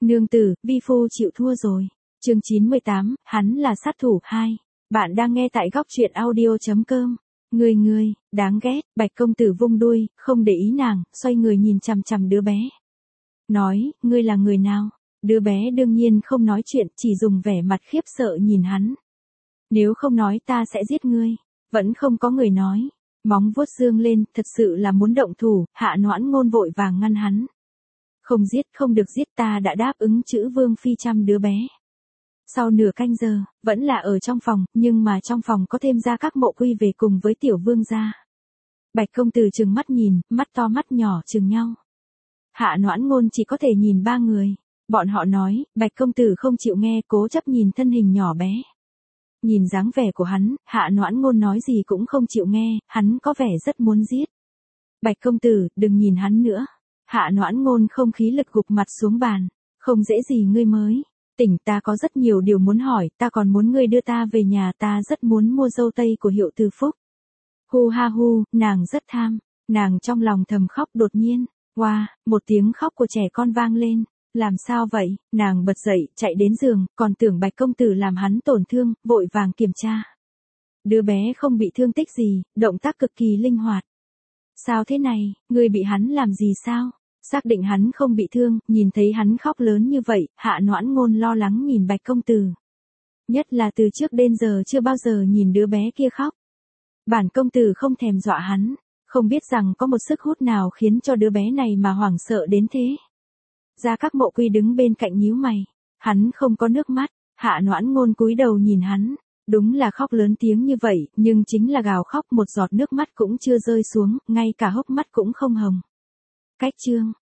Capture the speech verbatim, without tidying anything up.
Nương tử, vi phu chịu thua rồi. Chương chín mươi tám, hắn là sát thủ hai. Bạn đang nghe tại góc truyện audio chấm com. Ngươi ngươi, đáng ghét, Bạch công tử vung đuôi, không để ý nàng, xoay người nhìn chằm chằm đứa bé. Nói, ngươi là người nào? Đứa bé đương nhiên không nói chuyện, chỉ dùng vẻ mặt khiếp sợ nhìn hắn. Nếu không nói ta sẽ giết ngươi. Vẫn không có người nói. Móng vuốt dương lên, thật sự là muốn động thủ, Hạ Noãn Ngôn vội vàng ngăn hắn. Không giết, không được giết, ta đã đáp ứng chữ Vương Phi chăm đứa bé. Sau nửa canh giờ, vẫn là ở trong phòng, nhưng mà trong phòng có thêm ra các mộ quy về cùng với tiểu vương gia. Bạch công tử trừng mắt nhìn, mắt to mắt nhỏ trừng nhau. Hạ Noãn Ngôn chỉ có thể nhìn ba người. Bọn họ nói, Bạch công tử không chịu nghe, cố chấp nhìn thân hình nhỏ bé. Nhìn dáng vẻ của hắn, Hạ Noãn Ngôn nói gì cũng không chịu nghe, hắn có vẻ rất muốn giết. Bạch công tử, đừng nhìn hắn nữa. Hạ Noãn Ngôn không khí lực gục mặt xuống bàn. Không dễ gì ngươi mới. Tỉnh, ta có rất nhiều điều muốn hỏi, ta còn muốn ngươi đưa ta về nhà, ta rất muốn mua dâu tây của Hiệu Từ Phúc. Hu ha hu, nàng rất tham. Nàng trong lòng thầm khóc đột nhiên. Wow, một tiếng khóc của trẻ con vang lên. Làm sao vậy? Nàng bật dậy, chạy đến giường, còn tưởng Bạch công tử làm hắn tổn thương, vội vàng kiểm tra. Đứa bé không bị thương tích gì, động tác cực kỳ linh hoạt. Sao thế này, ngươi bị hắn làm gì sao? Xác định hắn không bị thương, nhìn thấy hắn khóc lớn như vậy, Hạ Noãn Ngôn lo lắng nhìn Bạch công tử. Nhất là từ trước đến giờ chưa bao giờ nhìn đứa bé kia khóc. Bản công tử không thèm dọa hắn, không biết rằng có một sức hút nào khiến cho đứa bé này mà hoảng sợ đến thế. Gia Các Mộ Quy đứng bên cạnh nhíu mày, hắn không có nước mắt, Hạ Noãn Ngôn cúi đầu nhìn hắn, đúng là khóc lớn tiếng như vậy, nhưng chính là gào khóc một giọt nước mắt cũng chưa rơi xuống, ngay cả hốc mắt cũng không hồng. Cách chương